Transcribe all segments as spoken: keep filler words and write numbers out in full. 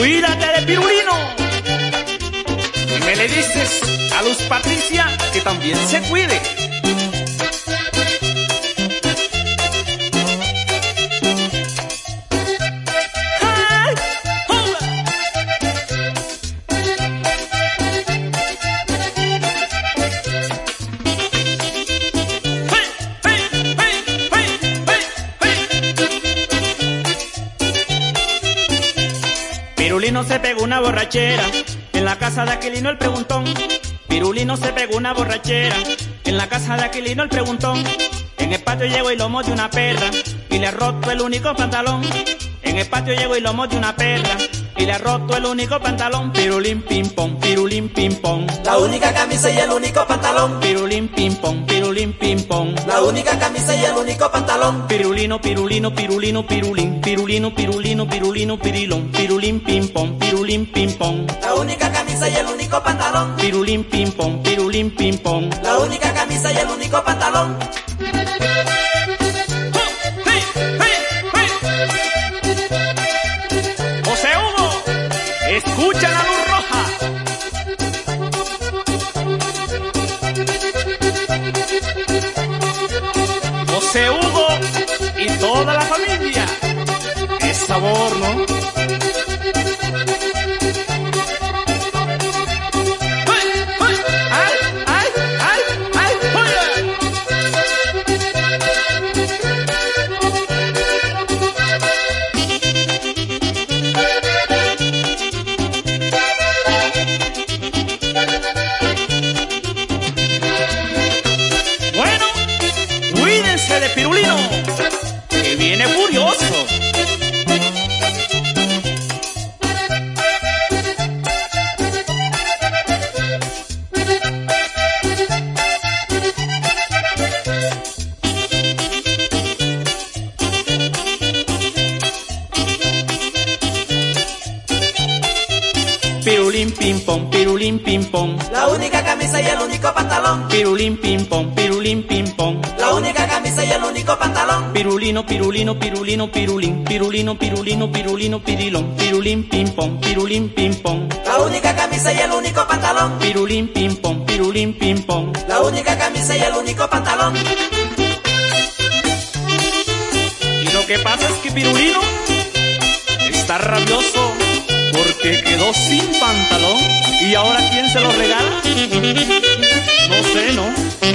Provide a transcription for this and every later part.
Cuídate de Pirulino. Y me le dices a Luz Patricia que también se cuide. Pirulino se pegó una borrachera en la casa de Aquilino el preguntón. Pirulino se pegó una borrachera en la casa de Aquilino el preguntón. En el patio llegó y lomo de una perra y le ha roto el único pantalón. En el patio llegó y lomo de una perra y le ha roto el único pantalón. Pirulín pim pom, pirulín pim pom. La única camisa y el único pantalón. Pirulín pim pom, pirulín pim pom. La única camisa y el único pantalón. Pirulino, pirulino, pirulino, pirulín. Pirulino, pirulino, pirulino, pirilón. Pirulín pim pom, pirulín pim pom. La única camisa y el único pantalón. Pirulín pim pom, pirulín pim pom. La única camisa y el único pantalón. José Hugo, escucha la luz roja. José Hugo y toda la familia. Es sabor, ¿no? De Pirulino, que viene furioso. Pirulín pim pom, pirulín pim pom. La única camisa y el único pantalón. Pirulín pim pom, pirulín pim pom. La única camisa y el único pantalón. Pirulino, pirulino, pirulino, pirulín. Pirulino, pirulino, pirulino, pirilón. Pirulín pim pom, pirulín pim pom. La única camisa y el único pantalón. Pirulín pim pom, pirulín pim pom. La única camisa y el único pantalón. Y lo que pasa es que Pirulino está rabioso porque quedó sin pantalón. ¿Y ahora quién se lo regala? No sé, ¿no?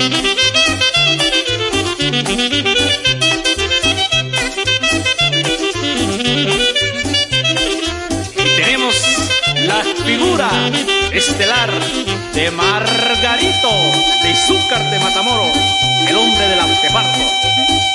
Y tenemos la figura estelar de Margarito de Izúcar de Matamoros, el hombre del artefacto.